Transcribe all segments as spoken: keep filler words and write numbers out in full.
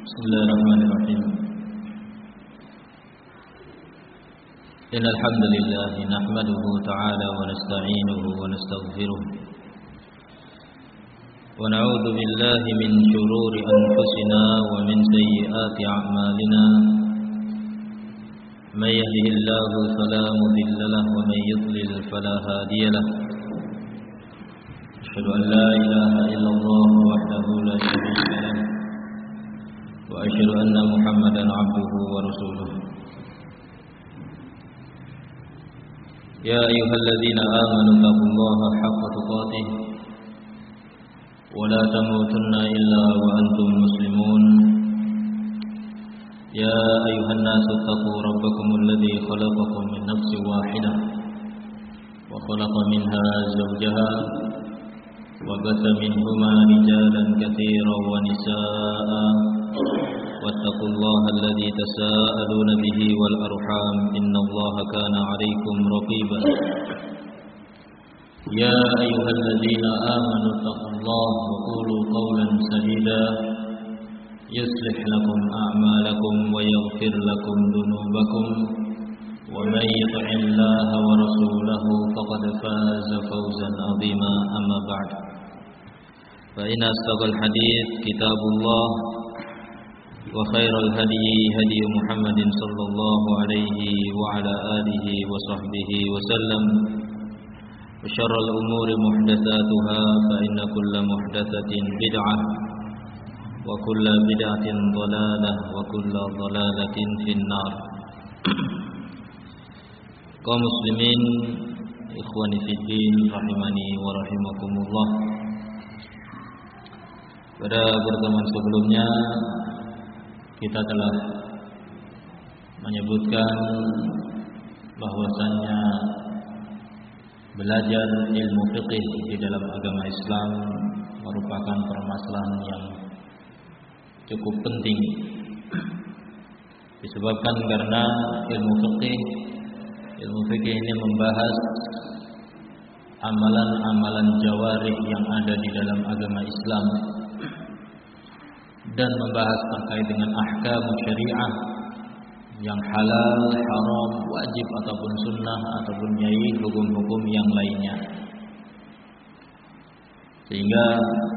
Bismillahirrahmanirrahim. Innal hamdalillah nahmaduhu ta'ala wa nasta'inuhu wa nastaghfiruh. Wa na'udzu billahi min shururi anfusina wa min sayyiati a'malina. May yahdihillahu fala mudilla lahu wa may yudlil fala hadiya lahu. Asyhadu an la ilaha illallah wahdahu la syarika lahu. وأشهد أن محمدا عبده ورسوله يا أيها الذين آمنوا اتقوا الله حق تقاته ولا تموتن إلا وأنتم مسلمون يا أيها الناس اتقوا ربكم الذي خلقكم من نفس واحدة وخلق منها زوجها وبث منهما رجالا كثيرا ونساء واتقوا الله الذي تساءلون به والأرحام إن الله كان عليكم رقيبا يا أيها الذين آمنوا اتقوا الله وقولوا قولا سديدا يصلح لكم أعمالكم ويغفر لكم ذنوبكم ومن يطع الله ورسوله فقد فاز فوزا عظيما أما بعد فإن أصدق الحديث كتاب الله وخير الهدي هدي محمد صلى الله عليه وعلى آله وصحبه وسلم وشر الأمور محدثاتها فإن كل محدثة بدعة وكل بدعة ضلالة وكل ضلالة في النار. Kaum muslimin, ikhwani fiddin, rahimani wa rahimakumullah. Pada pertemuan sebelumnya kita telah menyebutkan bahwasannya belajar ilmu fiqih di dalam agama Islam merupakan permasalahan yang cukup penting, disebabkan karena ilmu fiqih ilmu fikih ini membahas amalan-amalan jawarih yang ada di dalam agama Islam dan membahas terkait dengan ahkam syariah yang halal, haram, wajib ataupun sunnah ataupun nyai hukum-hukum yang lainnya. Sehingga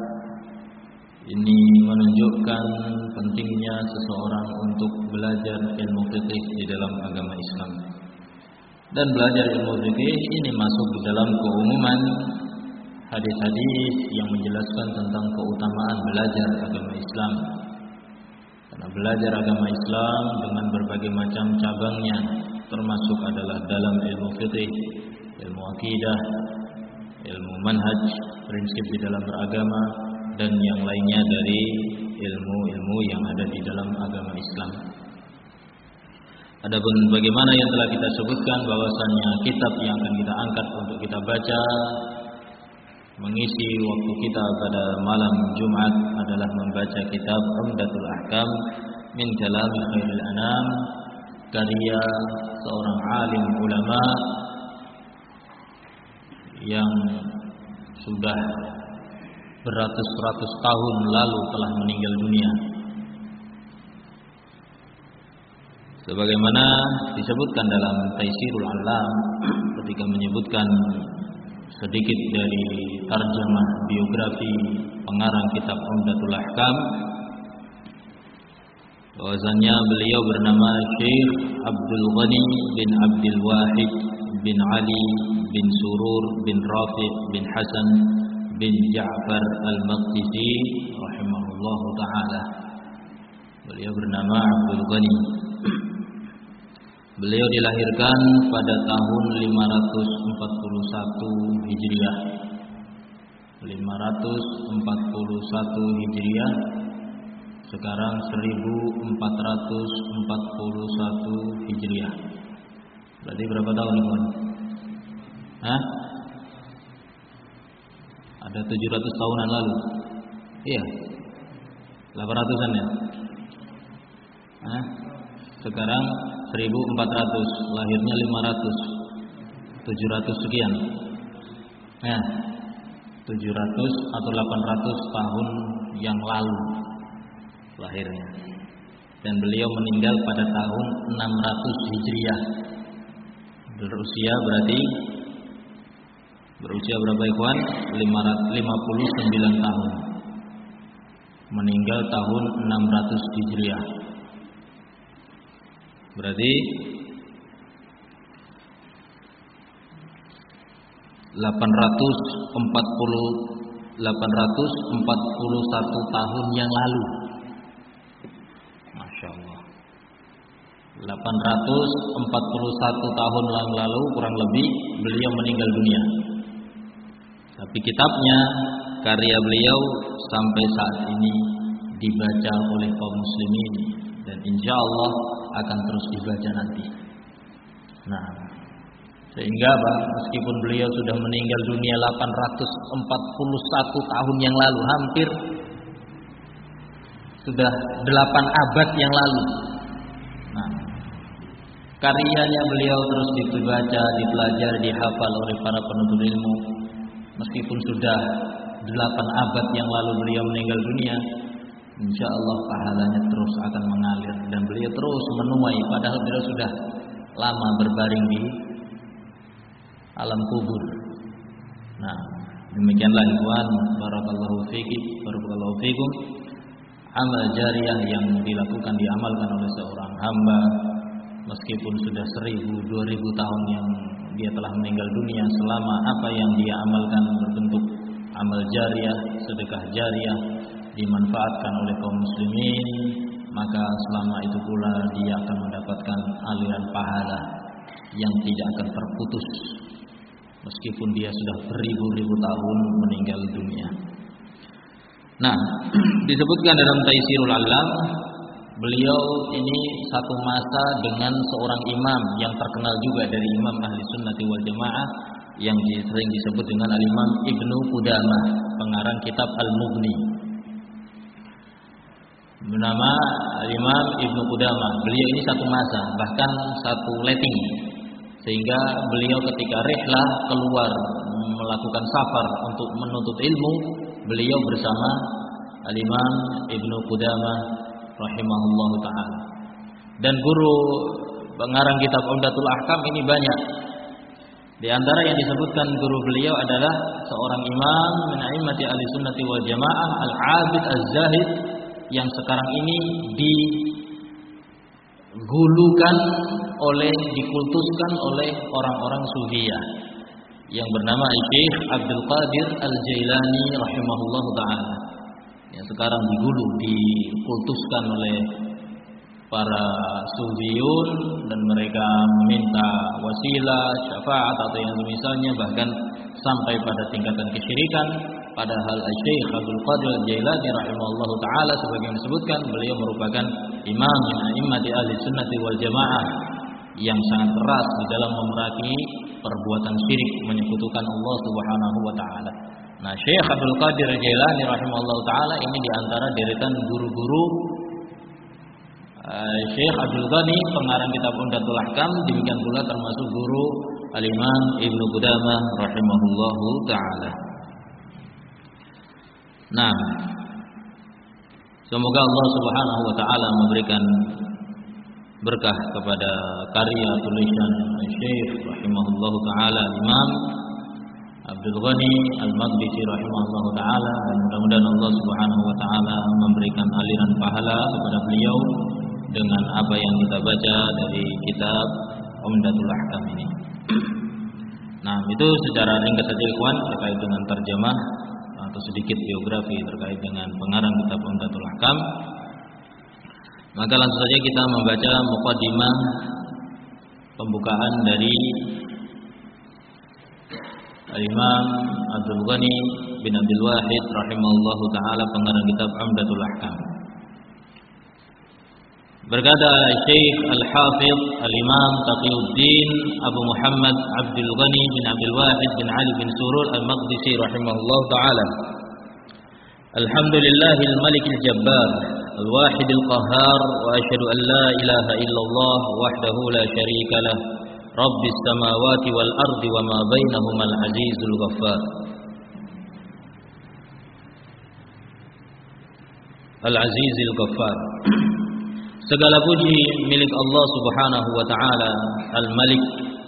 ini menunjukkan pentingnya seseorang untuk belajar ilmu fikih di dalam agama Islam. Dan belajar ilmu fikih ini masuk di dalam keumuman hadis-hadis yang menjelaskan tentang keutamaan belajar agama Islam. Karena belajar agama Islam dengan berbagai macam cabangnya termasuk adalah dalam ilmu fikih, ilmu akidah, ilmu manhaj, prinsip di dalam beragama dan yang lainnya dari ilmu-ilmu yang ada di dalam agama Islam. Adapun bagaimana yang telah kita sebutkan bahwasannya kitab yang akan kita angkat untuk kita baca mengisi waktu kita pada malam Jumat adalah membaca kitab Umdatul Ahkam min Kalam Khairil Anam, karya seorang alim ulama yang sudah beratus-ratus tahun lalu telah meninggal dunia. Sebagaimana disebutkan dalam Taisirul Alam ketika menyebutkan sedikit dari tarjamah biografi pengarang kitab Umdatul Ahkam, bahwasanya beliau bernama Syekh Abdul Ghani bin Abdul Wahid bin Ali bin Surur bin Rafi' bin Hasan bin Ja'far Al-Maqdisi rahimahullahu ta'ala. Beliau bernama Abdul Ghani. Beliau dilahirkan pada tahun lima ratus empat puluh satu Hijriah. lima ratus empat puluh satu Hijriah. Sekarang seribu empat ratus empat puluh satu Hijriah. Berarti berapa tahun, teman? Hah? Ada tujuh ratus tahunan lalu. Iya. delapan ratusan ya? Hah? Sekarang seribu empat ratus, lahirnya lima ratus, tujuh ratus sekian. Nah, tujuh ratus atau delapan ratus tahun yang lalu. lahirnya. Dan beliau meninggal pada tahun enam ratus Hijriah. Berusia berarti berusia berapa ikhwan? lima puluh sembilan tahun. Meninggal tahun enam ratus Hijriah. Berarti delapan ratus empat puluh delapan ratus empat puluh satu tahun yang lalu. Masya Allah. delapan ratus empat puluh satu tahun yang lalu kurang lebih beliau meninggal dunia. Tapi kitabnya, karya beliau sampai saat ini dibaca oleh kaum muslimin dan insya Allah akan terus dibaca nanti. Nah, sehingga Bang, meskipun beliau sudah meninggal dunia delapan ratus empat puluh satu tahun yang lalu, hampir sudah delapan abad yang lalu. Nah, karyanya beliau terus dibaca, dipelajari, dihafal oleh para penuntut ilmu. Meskipun sudah delapan abad yang lalu beliau meninggal dunia, insya Allah pahalanya terus akan mengalir dan beliau terus menuai, padahal beliau sudah lama berbaring di alam kubur. Nah, demikianlah ikhwan, barakallahu fiqih, barakallahu fikum, amal jariah yang dilakukan, diamalkan oleh seorang hamba meskipun sudah seribu, dua ribu tahun yang dia telah meninggal dunia, selama apa yang dia amalkan berbentuk amal jariah, sedekah jariah dimanfaatkan oleh kaum muslimin, maka selama itu pula dia akan mendapatkan aliran pahala yang tidak akan terputus meskipun dia sudah beribu-ribu tahun meninggal dunia. Nah, disebutkan dalam Taisirul Alam, beliau ini satu masa dengan seorang imam yang terkenal juga dari imam ahli sunnati wal jamaah yang sering disebut dengan al-Imam Ibnu Qudamah, pengarang kitab Al-Mughni. Bernama al-Imam Ibnu Qudamah. Beliau ini satu masa, bahkan satu letting, sehingga beliau ketika rihlah keluar melakukan safar untuk menuntut ilmu, beliau bersama al-Imam Ibnu Qudamah rahimahullahu ta'ala. Dan guru pengarang kitab Umdatul Ahkam ini banyak. Di antara yang disebutkan guru beliau adalah seorang imam min a'immati ahli sunnati wal jamaah, al-abid az-zahid, yang sekarang ini digulukan oleh, dikultuskan oleh orang-orang sufiyah, yang bernama Syekh Abdul Qadir Al-Jailani rahimahullahu ta'ala, yang sekarang digulu, dikultuskan oleh para sufiyun, dan mereka meminta wasilah, syafaat atau yang misalnya, bahkan sampai pada tingkatan kesyirikan. Padahal Syekh Abdul Qadir Al-Jailani rahimahullahu ta'ala, sebagian disebutkan beliau merupakan imam min a'immati ahli sunnati wal jamaah yang sangat keras di dalam memerangi perbuatan syirik, menyekutukan Allah Subhanahu wa ta'ala. Nah, Syekh Abdul Qadir Al-Jailani rahimahullahu ta'ala ini diantara deretan guru-guru uh, Syekh Abdul Ghani, pengarang kitab Umdatul Ahkam, demikian pula termasuk guru al-Imam Ibnu Qudamah rahimahullahu ta'ala. Nah, semoga Allah Subhanahu wa ta'ala memberikan berkah kepada karya tulisan Syekh rahimahullahu ta'ala Imam Abdul Ghani Al-Maqdisi rahimahullahu ta'ala, dan mudah-mudahan Allah Subhanahu wa ta'ala memberikan aliran pahala kepada beliau dengan apa yang kita baca dari kitab Umdatul Ahkam ini. Nah, itu secara ringkas saja ikhwan terkait dengan terjemah atau sedikit biografi terkait dengan pengarang kitab Umdatul Ahkam. Maka langsung saja kita membaca muqaddimah, pembukaan dari Al-Imam Abdul Ghani bin Abdul Wahid rahimahullahu ta'ala, pengarang kitab Umdatul Ahkam. Berkata Syekh Al-Hafidh Al-Imam Taqiyuddin Abu Muhammad Abdul Ghani bin Abdul Wahid bin Ali bin Surur Al-Maqdisi rahimahullahu ta'ala. Alhamdulillahil Malikil Jabbar Al-Wahid Al-Qahhar, wa asyhadu an la ilaha illallah wahdahu la syarika lah, Rabbis samawati wal ardi wa ma bainahumal azizul ghaffar. Al-Azizil Ghaffar. Segala puji milik Allah Subhanahu wa taala, Al-Malik,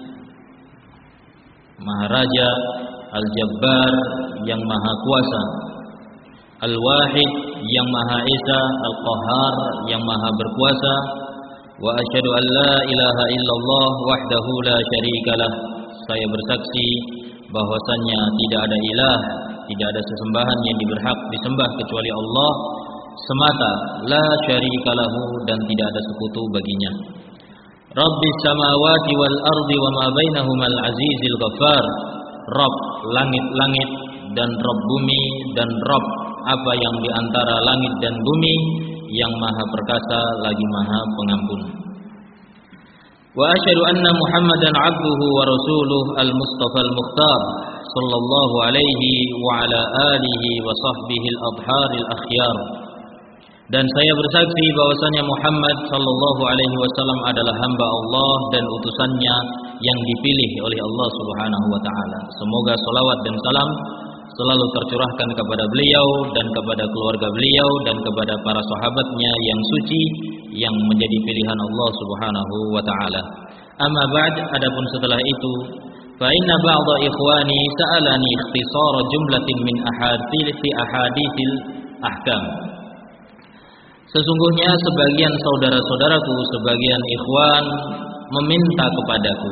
Maharaja, Al-Jabbar yang Maha Kuasa, Al-Wahid yang Maha Esa, Al-Qahhar yang Maha Berkuasa. Wa asyhadu an la ilaha illallah wahdahu la syarikalah. Saya bersaksi bahwasannya tidak ada ilah, tidak ada sesembahan yang diberhak disembah kecuali Allah semata, la syarikalahu, dan tidak ada sekutu baginya. Rabbis samawati wal ardi wa ma bainahumal azizil ghaffar. Rabb langit-langit dan Rabb bumi dan Rabb apa yang di antara langit dan bumi, yang Maha Perkasa lagi Maha Pengampun. Wa asyhadu anna Muhammadan 'abduhu wa rasuluh al-Mustafa al-Mukhtar sallallahu alaihi wa ala alihi wa sahbihi al-adharil akhyar. Dan saya bersaksi bahwasanya Muhammad sallallahu alaihi wasallam adalah hamba Allah dan utusannya yang dipilih oleh Allah Subhanahu wa taala. Semoga salawat dan salam selalu tercurahkan kepada beliau dan kepada keluarga beliau dan kepada para sahabatnya yang suci yang menjadi pilihan Allah Subhanahu wa taala. Amma ba'd, adapun setelah itu, fa inna ba'dha ikhwani sa'alani ikhtisar jumlatin min ahadits ahaditsil ahkam. Sesungguhnya sebagian saudara-saudaraku, sebagian ikhwan meminta kepadaku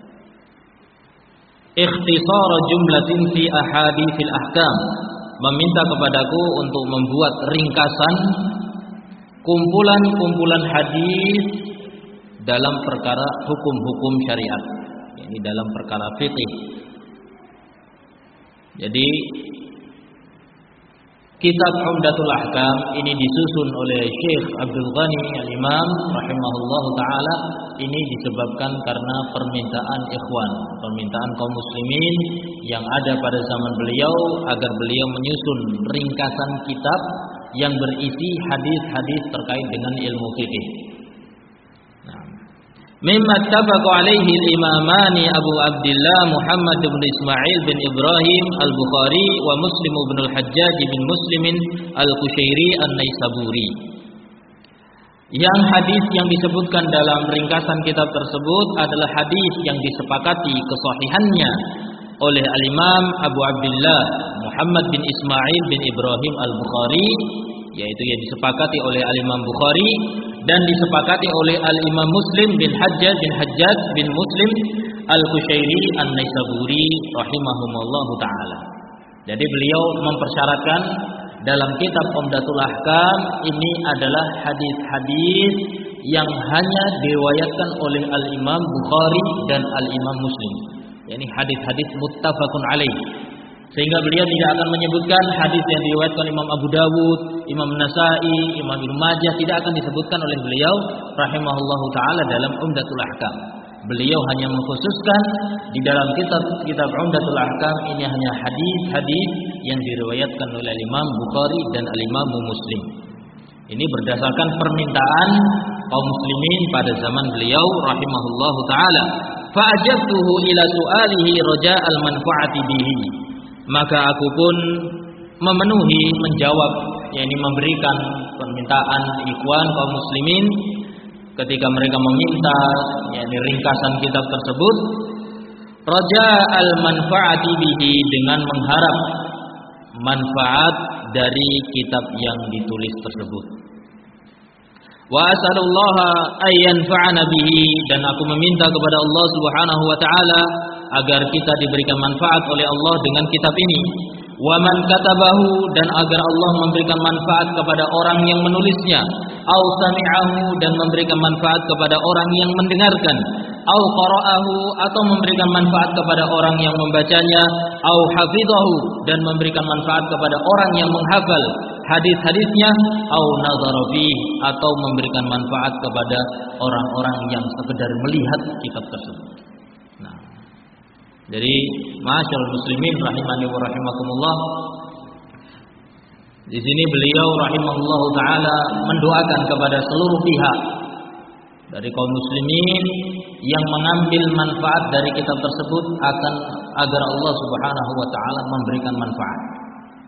ikhtisar jumlatin fi ahaditsil ahkam, meminta kepadaku untuk membuat ringkasan kumpulan-kumpulan hadis dalam perkara hukum-hukum syariat, yakni dalam perkara fikih. Jadi kitab Umdatul Ahkam ini disusun oleh Syekh Abdul Ghani Al-Imam rahimahullahu taala. Ini disebabkan karena permintaan ikhwan, permintaan kaum muslimin yang ada pada zaman beliau agar beliau menyusun ringkasan kitab yang berisi hadis-hadis terkait dengan ilmu fikih. Mimma ittafaqa alaihi al-imamani Abu Abdullah Muhammad bin Ismail bin Ibrahim al-Bukhari wa Muslim bin al-Hajjaj bin Muslim al-Qushairi an-Naisaburi. Yang hadis yang disebutkan dalam ringkasan kitab tersebut adalah hadis yang disepakati kesahihannya oleh al-Imam Abu Abdullah Muhammad bin Ismail bin Ibrahim al-Bukhari, yaitu yang disepakati oleh al-Imam Bukhari dan disepakati oleh al-Imam Muslim bin Hajjaj bin Hajjaj bin Muslim al-Qushairi an-Naisaburi rahimahumullahu taala. Jadi beliau mempersyaratkan dalam kitab Umdatul Ahkam ini adalah hadis-hadis yang hanya diriwayatkan oleh al-Imam Bukhari dan al-Imam Muslim, yakni hadis-hadis muttafaqun alaih. Sehingga beliau tidak akan menyebutkan hadis yang diriwayatkan Imam Abu Dawud, Imam Nasa'i, Imam Ibnu Majah, tidak akan disebutkan oleh beliau rahimahullahu taala dalam Umdatul Ahkam. Beliau hanya mengkhususkan di dalam kitab kitab Umdatul Ahkam ini hanya hadis-hadis yang diriwayatkan oleh Imam Bukhari dan Imam Muslim. Ini berdasarkan permintaan kaum muslimin pada zaman beliau rahimahullahu taala. Fa ajabtuhu ila su'alihi raja'al manfaati bihi. Maka aku pun memenuhi, menjawab, yakni memberikan permintaan ikhwan kaum muslimin ketika mereka meminta yakni ringkasan kitab tersebut, raja al manfaati bihi, dengan mengharap manfaat dari kitab yang ditulis tersebut. Wa as'alullaha ay yanfa'ana bihi, dan aku meminta kepada Allah Subhanahu wa taala agar kita diberikan manfaat oleh Allah dengan kitab ini. Wa man katabahu, dan agar Allah memberikan manfaat kepada orang yang menulisnya, au sami'ahu, dan memberikan manfaat kepada orang yang mendengarkan, au qara'ahu, atau memberikan manfaat kepada orang yang membacanya, au hafidhahu, dan memberikan manfaat kepada orang yang menghafal hadis-hadisnya, au nazara fihi, atau memberikan manfaat kepada orang-orang yang sekedar melihat kitab tersebut. Jadi, ma'asyiral muslimin rahimani wa rahimakumullah, di sini beliau rahimahullah taala mendoakan kepada seluruh pihak dari kaum muslimin yang mengambil manfaat dari kitab tersebut akan agar Allah Subhanahu wa taala memberikan manfaat.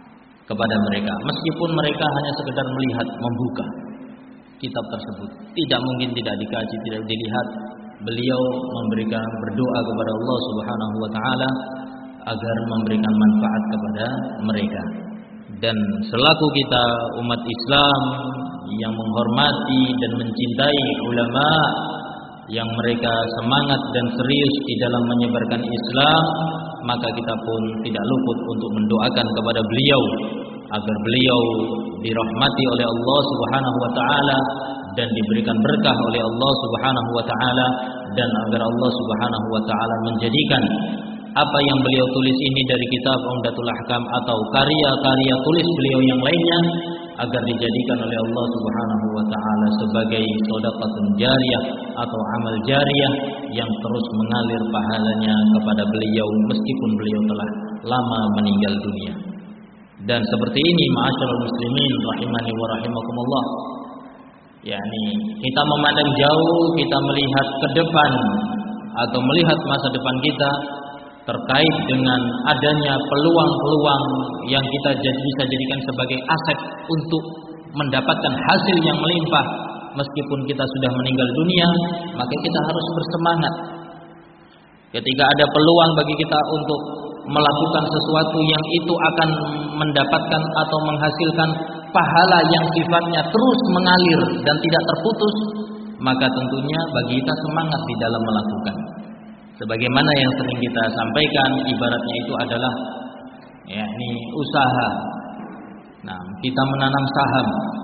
kepada mereka, meskipun mereka hanya sekedar melihat, membuka kitab tersebut. Tidak mungkin tidak dikaji, tidak dilihat. Beliau memberikan berdoa kepada Allah Subhanahu wa taala agar memberikan manfaat kepada mereka. Dan selaku kita umat Islam yang menghormati dan mencintai ulama yang mereka semangat dan serius di dalam menyebarkan Islam, maka kita pun tidak luput untuk mendoakan kepada beliau agar beliau dirahmati oleh Allah Subhanahu wa taala dan diberikan berkah oleh Allah Subhanahu wa taala, dan agar Allah Subhanahu wa taala menjadikan apa yang beliau tulis ini dari kitab Umdatul Ahkam atau karya-karya tulis beliau yang lainnya agar dijadikan oleh Allah Subhanahu wa taala sebagai sedekahun jariyah atau amal jariyah yang terus mengalir pahalanya kepada beliau meskipun beliau telah lama meninggal dunia. Dan seperti ini ma'asyiral muslimin rahimani wa rahimakumullah, yakni kita memandang jauh, kita melihat ke depan atau melihat masa depan kita terkait dengan adanya peluang-peluang yang kita bisa jadikan sebagai aset untuk mendapatkan hasil yang melimpah meskipun kita sudah meninggal dunia, maka kita harus bersemangat. Ketika ada peluang bagi kita untuk melakukan sesuatu yang itu akan mendapatkan atau menghasilkan pahala yang sifatnya terus mengalir dan tidak terputus, maka tentunya bagi kita semangat di dalam melakukan. Sebagaimana yang sering kita sampaikan, ibaratnya itu adalah yakni usaha. Nah, kita menanam saham,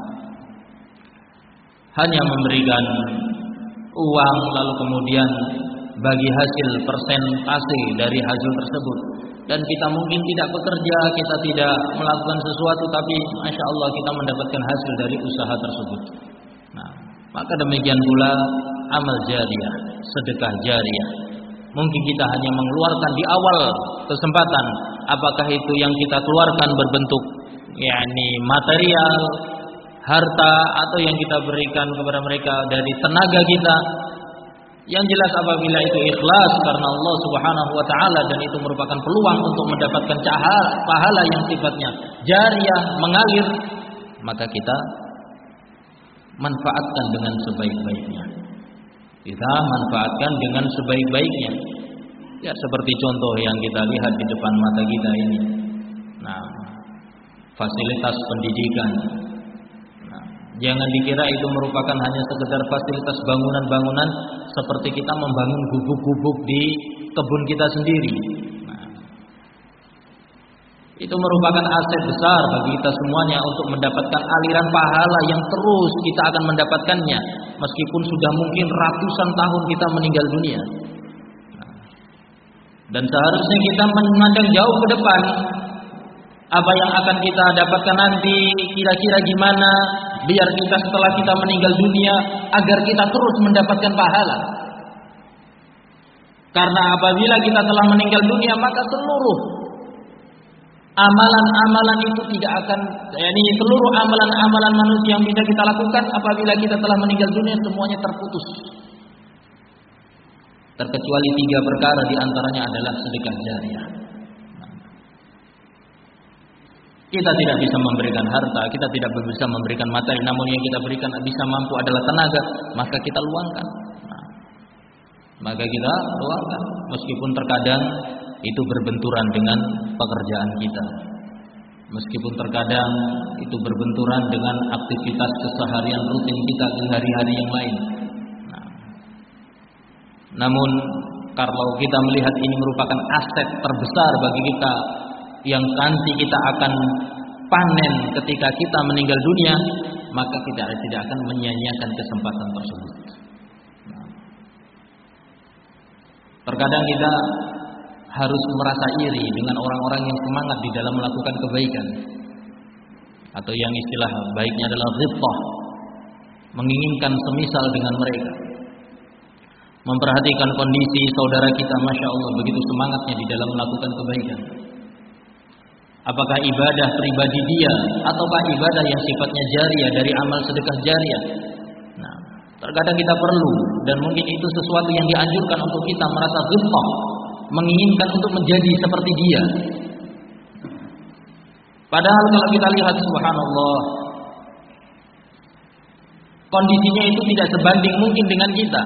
hanya memberikan uang lalu kemudian bagi hasil persentase dari hasil tersebut, dan kita mungkin tidak bekerja, kita tidak melakukan sesuatu, tapi masya Allah kita mendapatkan hasil dari usaha tersebut. Nah, maka demikian pula amal jariyah, sedekah jariyah. Mungkin kita hanya mengeluarkan di awal kesempatan, apakah itu yang kita keluarkan berbentuk yakni material, harta, atau yang kita berikan kepada mereka dari tenaga kita. Yang jelas apabila itu ikhlas karena Allah Subhanahu wa taala dan itu merupakan peluang untuk mendapatkan cahaya pahala yang sifatnya jariyah, mengalir, maka kita manfaatkan dengan sebaik-baiknya. Kita manfaatkan dengan sebaik-baiknya. Ya, seperti contoh yang kita lihat di depan mata kita ini. Nah, fasilitas pendidikan. Nah, jangan dikira itu merupakan hanya sekedar fasilitas bangunan-bangunan seperti kita membangun gubuk-gubuk di kebun kita sendiri. Nah, itu merupakan aset besar bagi kita semuanya untuk mendapatkan aliran pahala yang terus kita akan mendapatkannya meskipun sudah mungkin ratusan tahun kita meninggal dunia. Nah, dan seharusnya kita memandang jauh ke depan, apa yang akan kita dapatkan nanti, kira-kira gimana biar kita setelah kita meninggal dunia agar kita terus mendapatkan pahala. Karena apabila kita telah meninggal dunia, maka seluruh amalan-amalan itu tidak akan, yakni seluruh amalan-amalan manusia yang bisa kita lakukan apabila kita telah meninggal dunia semuanya terputus. Terkecuali tiga perkara, diantaranya adalah sedekah jariyah. Kita tidak bisa memberikan harta, kita tidak bisa memberikan materi, namun yang kita berikan bisa mampu adalah tenaga, maka kita luangkan. Nah, maka kita luangkan, meskipun terkadang itu berbenturan dengan pekerjaan kita, meskipun terkadang itu berbenturan dengan aktivitas keseharian rutin kita di hari-hari yang lain. Nah, namun kalau kita melihat ini merupakan aset terbesar bagi kita yang nanti kita akan panen ketika kita meninggal dunia, maka kita tidak akan menyia-nyiakan kesempatan tersebut. Nah, terkadang kita harus merasa iri dengan orang-orang yang semangat di dalam melakukan kebaikan, atau yang istilah baiknya adalah ghibthah, menginginkan semisal dengan mereka, memperhatikan kondisi saudara kita, masya Allah begitu semangatnya di dalam melakukan kebaikan. Apakah ibadah pribadi dia ataukah ibadah yang sifatnya jariyah dari amal sedekah jariyah? Nah, terkadang kita perlu, dan mungkin itu sesuatu yang dianjurkan untuk kita merasa ghibthah, menginginkan untuk menjadi seperti dia. Padahal kalau kita lihat subhanallah, kondisinya itu tidak sebanding mungkin dengan kita.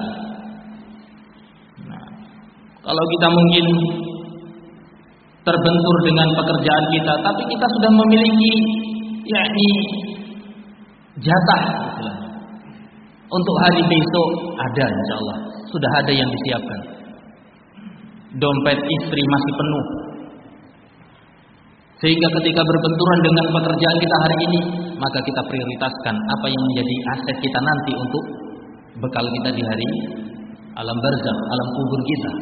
Nah, kalau kita mungkin terbentur dengan pekerjaan kita, tapi kita sudah memiliki yakni jatah istilahnya. Untuk hari besok ada insyaallah, sudah ada yang disiapkan. Dompet istri masih penuh. Sehingga ketika berbenturan dengan pekerjaan kita hari ini, maka kita prioritaskan apa yang menjadi aset kita nanti untuk bekal kita di hari alam barzakh, alam kubur kita.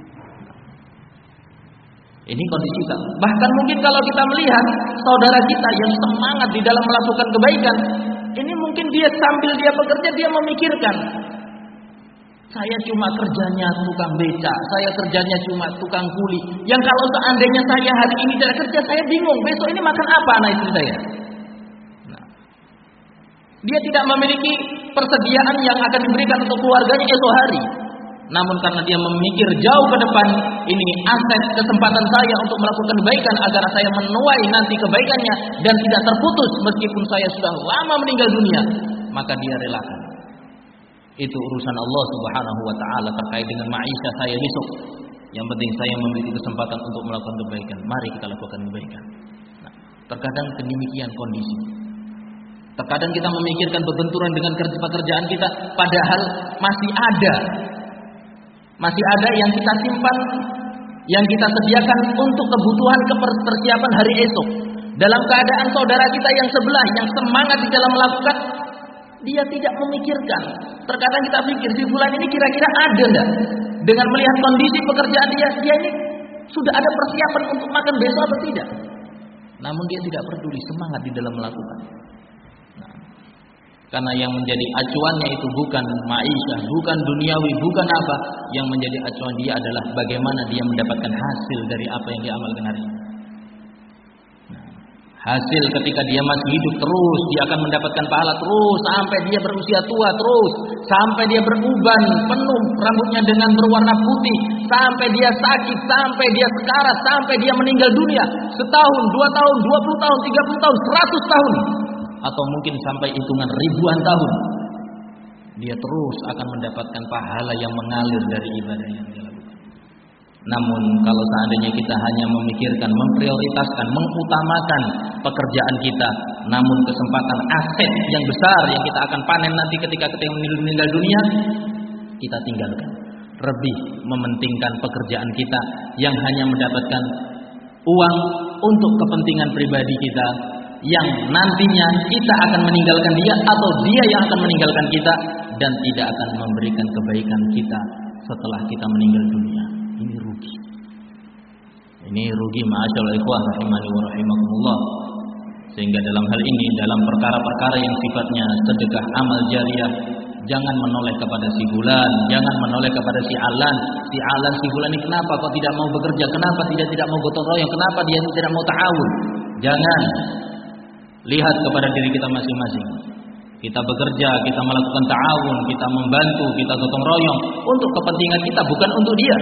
Ini kondisi kita. Bahkan mungkin kalau kita melihat saudara kita yang semangat di dalam melakukan kebaikan, ini mungkin dia sambil dia bekerja dia memikirkan, saya cuma kerjanya tukang beca, saya kerjanya cuma tukang kuli. Yang kalau seandainya saya hari ini tidak kerja, saya bingung besok ini makan apa anak istri saya. Nah, dia tidak memiliki persediaan yang akan diberikan untuk keluarganya esok hari. Namun karena dia memikir jauh ke depan, ini aset kesempatan saya untuk melakukan kebaikan agar saya menuai nanti kebaikannya dan tidak terputus meskipun saya sudah lama meninggal dunia, maka dia relakan. Itu urusan Allah Subhanahu wa taala terkait dengan maisha saya besok. Yang penting saya memiliki kesempatan untuk melakukan kebaikan. Mari kita lakukan kebaikan. Nah, terkadang demikian kondisi. Terkadang kita memikirkan berbenturan dengan pekerjaan kita, padahal masih ada Masih ada yang kita simpan, yang kita sediakan untuk kebutuhan kepersiapan hari esok. Dalam keadaan saudara kita yang sebelah, yang semangat di dalam melakukan, dia tidak memikirkan. Terkadang kita pikir, si fulan ini kira-kira ada enggak? Dengan melihat kondisi pekerjaan dia, dia ini sudah ada persiapan untuk makan besok atau tidak? Namun dia tidak peduli, semangat di dalam melakukan. Karena yang menjadi acuannya itu bukan maisha, bukan duniawi, bukan apa. Yang menjadi acuan dia adalah bagaimana dia mendapatkan hasil dari apa yang dia amalkan hari ini. Nah, hasil ketika dia masih hidup terus, dia akan mendapatkan pahala terus sampai dia berusia tua terus, sampai dia beruban penuh rambutnya dengan berwarna putih, sampai dia sakit, sampai dia sekarat, sampai dia meninggal dunia. Setahun, dua tahun, dua puluh tahun, tiga puluh tahun, seratus tahun. Atau mungkin sampai hitungan ribuan tahun, dia terus akan mendapatkan pahala yang mengalir dari ibadah yang dia lakukan. Namun kalau seandainya kita hanya memikirkan, memprioritaskan, mengutamakan pekerjaan kita, namun kesempatan aset yang besar yang kita akan panen nanti ketika kita meninggal dunia, kita tinggalkan. Lebih mementingkan pekerjaan kita yang hanya mendapatkan uang untuk kepentingan pribadi kita, yang nantinya kita akan meninggalkan dia atau dia yang akan meninggalkan kita, dan tidak akan memberikan kebaikan kita setelah kita meninggal dunia. Ini rugi. Ini rugi ma'asyal ikhwah rahimani wa rahimakumullah. Sehingga dalam hal ini, dalam perkara-perkara yang sifatnya sedekah amal jariah, jangan menoleh kepada si fulan, jangan menoleh kepada si alan. Si alan, si fulan ini kenapa kok tidak mau bekerja? Kenapa tidak tidak mau gotong royong? Kenapa dia tidak mau ta'awun? Jangan. Lihat kepada diri kita masing-masing. Kita bekerja, kita melakukan ta'awun, kita membantu, kita gotong royong untuk kepentingan kita, bukan untuk dia.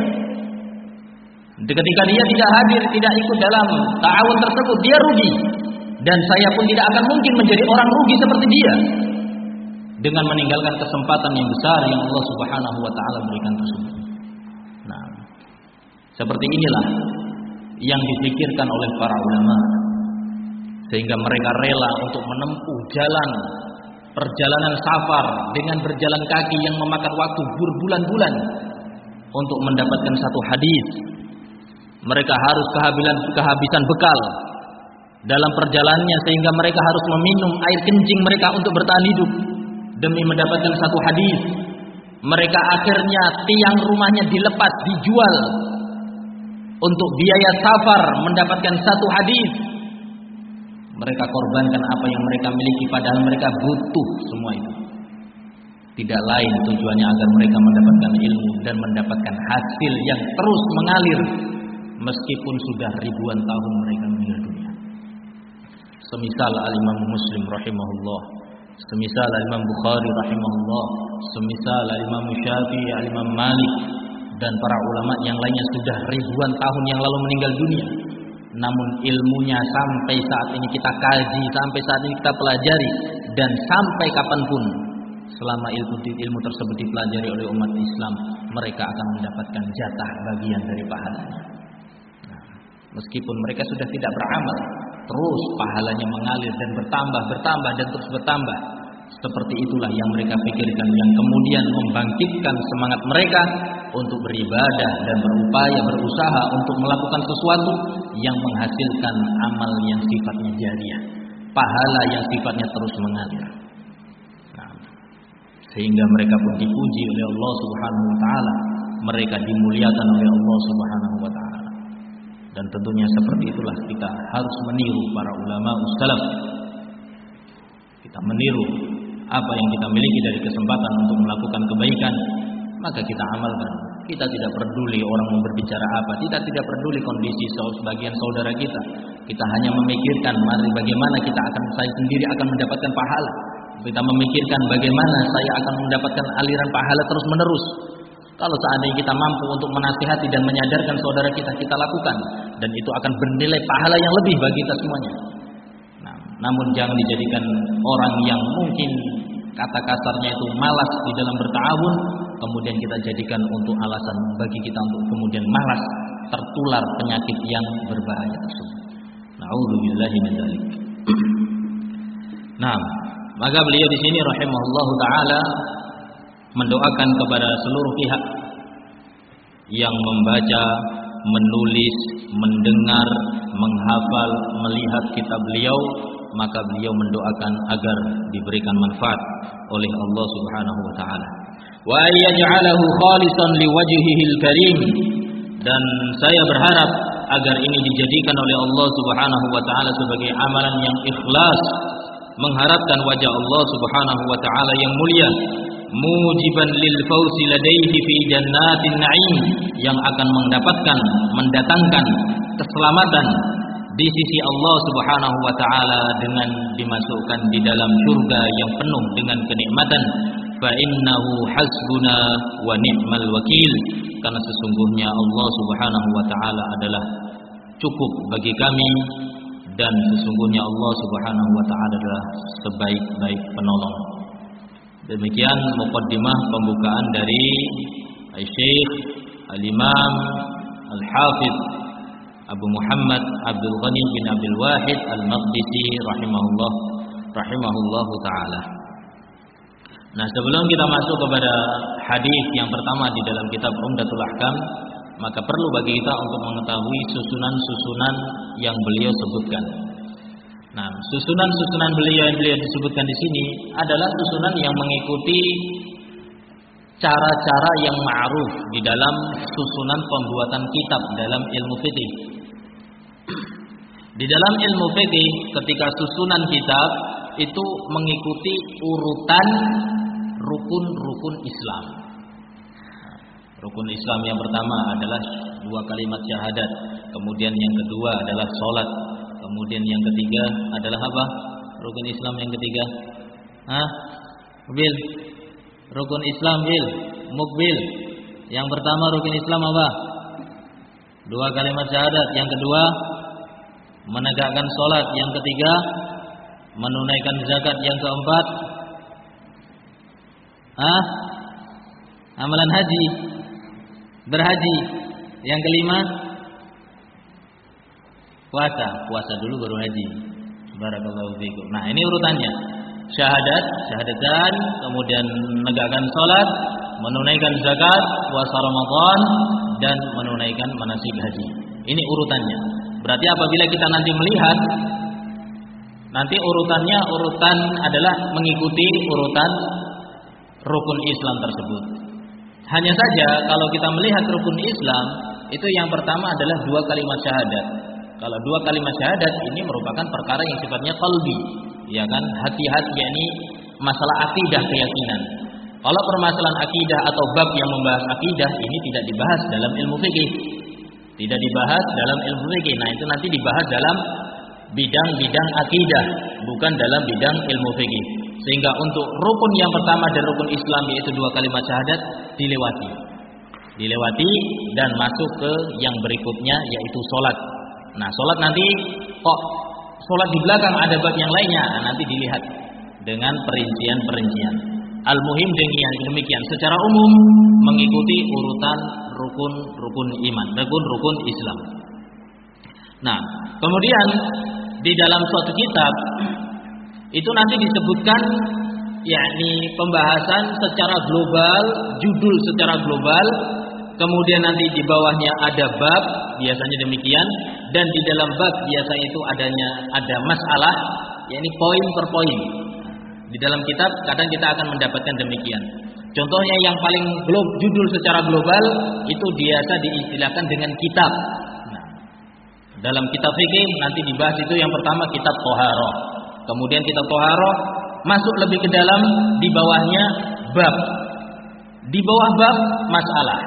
Ketika dia tidak hadir, tidak ikut dalam ta'awun tersebut, dia rugi. Dan saya pun tidak akan mungkin menjadi orang rugi seperti dia dengan meninggalkan kesempatan yang besar yang Allah Subhanahu wa taala berikan tersebut. Nah, seperti inilah yang dipikirkan oleh para ulama, sehingga mereka rela untuk menempuh jalan perjalanan safar dengan berjalan kaki yang memakan waktu berbulan-bulan untuk mendapatkan satu hadis. Mereka harus kehabisan kehabisan bekal dalam perjalanannya, sehingga mereka harus meminum air kencing mereka untuk bertahan hidup demi mendapatkan satu hadis. Mereka akhirnya tiang rumahnya dilepas, dijual untuk biaya safar mendapatkan satu hadis. Mereka korbankan apa yang mereka miliki, padahal mereka butuh semua itu. Tidak lain tujuannya agar mereka mendapatkan ilmu dan mendapatkan hasil yang terus mengalir meskipun sudah ribuan tahun mereka meninggal dunia. Semisal al-Imam Muslim rahimahullah, semisal al-Imam Bukhari rahimahullah, semisal al-Imam Syafi'i, al-Imam Malik, dan para ulama yang lainnya sudah ribuan tahun yang lalu meninggal dunia. namun ilmunya sampai saat ini kita kaji, sampai saat ini kita pelajari, dan sampai kapanpun selama ilmu ilmu tersebut dipelajari oleh umat Islam, mereka akan mendapatkan jatah bagian dari pahalanya. Nah, meskipun mereka sudah tidak beramal, terus pahalanya mengalir dan bertambah, bertambah dan terus bertambah. Seperti itulah yang mereka pikirkan, yang kemudian membangkitkan semangat mereka untuk beribadah dan berupaya, berusaha untuk melakukan sesuatu yang menghasilkan amal yang sifatnya jariah, pahala yang sifatnya terus mengalir. Nah, sehingga mereka pun dipuji oleh Allah Subhanahu wa taala, mereka dimuliakan oleh Allah Subhanahu wa taala. Dan tentunya seperti itulah kita harus meniru para ulama salaf. Kita meniru apa yang kita miliki dari kesempatan untuk melakukan kebaikan, maka kita amalkan. Kita tidak peduli orang mau berbicara apa, kita tidak peduli kondisi sebagian saudara kita. Kita hanya memikirkan mari bagaimana kita akan saya sendiri akan mendapatkan pahala. Kita memikirkan bagaimana saya akan mendapatkan aliran pahala terus menerus. Kalau seandainya kita mampu untuk menasihati dan menyadarkan saudara kita, kita lakukan, dan itu akan bernilai pahala yang lebih bagi kita semuanya. Nah, namun jangan dijadikan orang yang mungkin kata kasarnya itu malas di dalam berta'awun, kemudian kita jadikan untuk alasan bagi kita untuk kemudian malas tertular penyakit yang berbahaya tersebut. Na'udzubillahi min dzalik. Nah, maka beliau di sini rahimahullahu taala mendoakan kepada seluruh pihak yang membaca, menulis, mendengar, menghafal, melihat kitab beliau, maka beliau mendoakan agar diberikan manfaat oleh Allah Subhanahu wa taala. Wa yaj'alahu khalisan liwajhihil karim, dan saya berharap agar ini dijadikan oleh Allah Subhanahu wa taala sebagai amalan yang ikhlas, mengharapkan wajah Allah Subhanahu wa taala yang mulia, mujiban lil fawzi ladaihi fi jannatin na'im, yang akan mendapatkan, mendatangkan keselamatan di sisi Allah Subhanahu wa taala dengan dimasukkan di dalam surga yang penuh dengan kenikmatan. Fa innahu hasbuna wa ni'mal wakil, karena sesungguhnya Allah Subhanahu wa taala adalah cukup bagi kami, dan sesungguhnya Allah Subhanahu wa taala adalah sebaik-baik penolong. Demikian muqaddimah pembukaan dari Syekh Al-Imam Al-Hafidz Abu Muhammad Abdul Ghani bin Abdul Wahid Al-Maqdisi rahimahullah rahimahullahu taala. Nah, sebelum kita masuk kepada hadis yang pertama di dalam kitab Umdatul Ahkam, maka perlu bagi kita untuk mengetahui susunan-susunan yang beliau sebutkan. Nah, susunan-susunan beliau yang beliau disebutkan di sini adalah susunan yang mengikuti cara-cara yang ma'ruf di dalam susunan pembuatan kitab dalam ilmu fikih. Di dalam ilmu fikih, ketika susunan kitab itu mengikuti urutan rukun-rukun Islam. Rukun Islam yang pertama adalah dua kalimat syahadat, kemudian yang kedua adalah salat, kemudian yang ketiga adalah apa? Rukun Islam yang ketiga. Hah? Bil. Rukun Islam bil, mukbil. Yang pertama rukun Islam apa? Dua kalimat syahadat. Yang kedua menegakkan salat. Yang ketiga menunaikan zakat. Yang keempat, ah, amalan haji, berhaji. Yang kelima puasa. Puasa dulu baru haji. Barakallahu fiikum. Nah, ini urutannya. Syahadat, syahadatan, kemudian menegakkan salat, menunaikan zakat, puasa Ramadan, dan menunaikan manasik haji. Ini urutannya. Berarti apabila kita nanti melihat, nanti urutannya urutan adalah mengikuti urutan rukun Islam tersebut. Hanya saja kalau kita melihat rukun Islam, itu yang pertama adalah dua kalimat syahadat. Kalau dua kalimat syahadat ini merupakan perkara yang sifatnya qalbi, ya kan, hati-hati, yakni masalah akidah, keyakinan. Kalau permasalahan akidah atau bab yang membahas akidah ini tidak dibahas dalam ilmu fikih. Tidak dibahas dalam ilmu fikih. Nah, itu nanti dibahas dalam bidang-bidang akidah, bukan dalam bidang ilmu fikih. Sehingga untuk rukun yang pertama dan rukun Islam, yaitu dua kalimat syahadat, dilewati. Dilewati dan masuk ke yang berikutnya, yaitu salat. Nah, sholat nanti kok sholat di belakang ada bab yang lainnya, nah, nanti dilihat dengan perincian-perincian. Al-muhim demikian, secara umum mengikuti urutan rukun-rukun iman, rukun-rukun Islam. Nah, kemudian di dalam suatu kitab itu nanti disebutkan yakni pembahasan secara global, judul secara global, kemudian nanti di bawahnya ada bab, biasanya demikian, dan di dalam bab biasanya itu adanya ada masalah, yakni poin per poin. Di dalam kitab kadang kita akan mendapatkan demikian. Contohnya yang paling glob, judul secara global itu biasa diistilahkan dengan kitab. Nah, dalam kitab fikih nanti dibahas itu yang pertama kitab Thaharah. Kemudian kitab Thaharah masuk lebih ke dalam, di bawahnya bab. Di bawah bab masalah.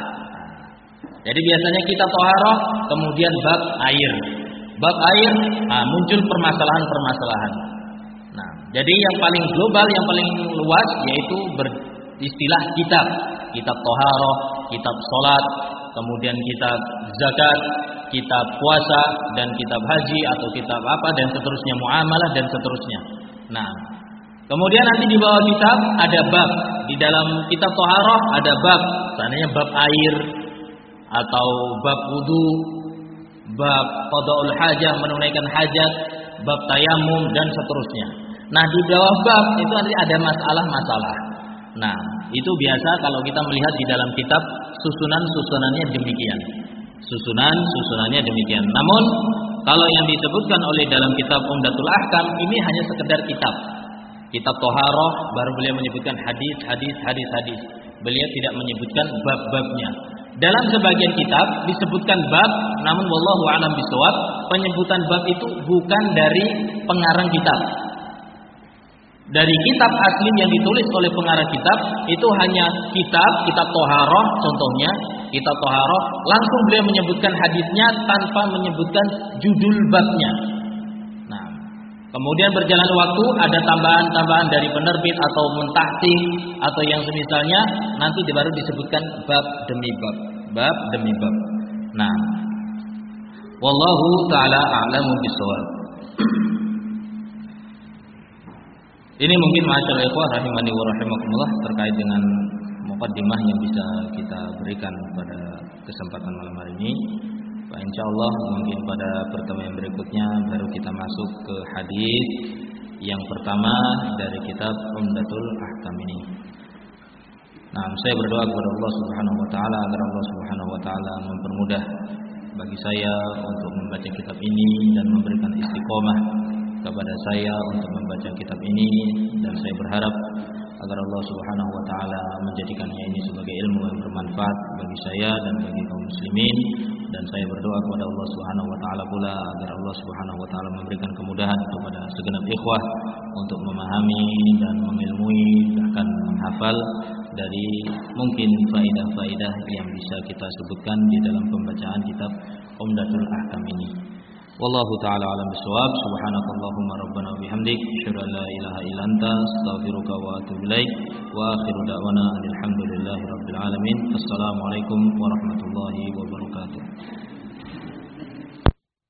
Jadi biasanya kitab Thaharah, kemudian bab air. Bab air, nah, muncul permasalahan-permasalahan. Nah, jadi yang paling global, yang paling luas yaitu beristilah kitab. Kitab Thaharah, kitab salat, kemudian kitab zakat, kitab puasa, dan kitab haji atau kitab apa dan seterusnya, muamalah dan seterusnya. Nah, kemudian nanti di bawah kitab ada bab. Di dalam kitab Thaharah ada bab, seandainya bab air atau bab wudu, bab qada'ul hajah, menunaikan hajat, bab tayamum dan seterusnya. Nah, di bawah bab itu nanti ada masalah-masalah. Nah, itu biasa kalau kita melihat di dalam kitab susunan-susunannya demikian. Susunan-susunannya demikian. Namun kalau yang disebutkan oleh dalam kitab Umdatul Ahkam ini hanya sekedar kitab. Kitab Thaharah baru beliau menyebutkan hadis, hadis, hadis, hadis. Beliau tidak menyebutkan bab-babnya. Dalam sebagian kitab disebutkan bab, namun wallahu a'lam bishawab, penyebutan bab itu bukan dari pengarang kitab. Dari kitab asli yang ditulis oleh pengarang kitab itu hanya kitab, kitab Thaharah contohnya, kitab Thaharah langsung beliau menyebutkan hadisnya tanpa menyebutkan judul babnya. Nah, kemudian berjalan waktu ada tambahan-tambahan dari penerbit atau muntahsik atau yang semisalnya, nanti baru disebutkan bab demi bab, bab demi bab. Nah, wallahu taala a'lamu bishawab. Ini mungkin ma'asyiral ikhwah rahimani wa rahimakumullah terkait dengan muqaddimah yang bisa kita berikan pada kesempatan malam hari ini. Pak, insyaallah mungkin pada pertemuan berikutnya baru kita masuk ke hadis yang pertama dari kitab Umdatul Ahkam ini. Nah, saya berdoa kepada Allah Subhanahu wa taala agar Allah Subhanahu wa taala mempermudah bagi saya untuk membaca kitab ini dan memberikan istiqomah kepada saya untuk membaca kitab ini, dan saya berharap agar Allah Subhanahu wa taala menjadikannya ini sebagai ilmu yang bermanfaat bagi saya dan bagi kaum muslimin, dan saya berdoa kepada Allah Subhanahu wa taala pula agar Allah Subhanahu wa taala memberikan kemudahan kepada segenap ikhwah untuk memahami dan mengilmui bahkan menghafal dari mungkin faidah-faidah yang bisa kita sebutkan di dalam pembacaan kitab Umdatul Ahkam ini. Wallahu ta'ala alam bisawab. Subhanakallahumma rabbana wa bihamdik asyhadu an la ilaha illa anta astaghfiruka wa atubu ilaik. Wa akhiru da'wana alhamdulillahi rabbil alamin. Assalamualaikum warahmatullahi wabarakatuh.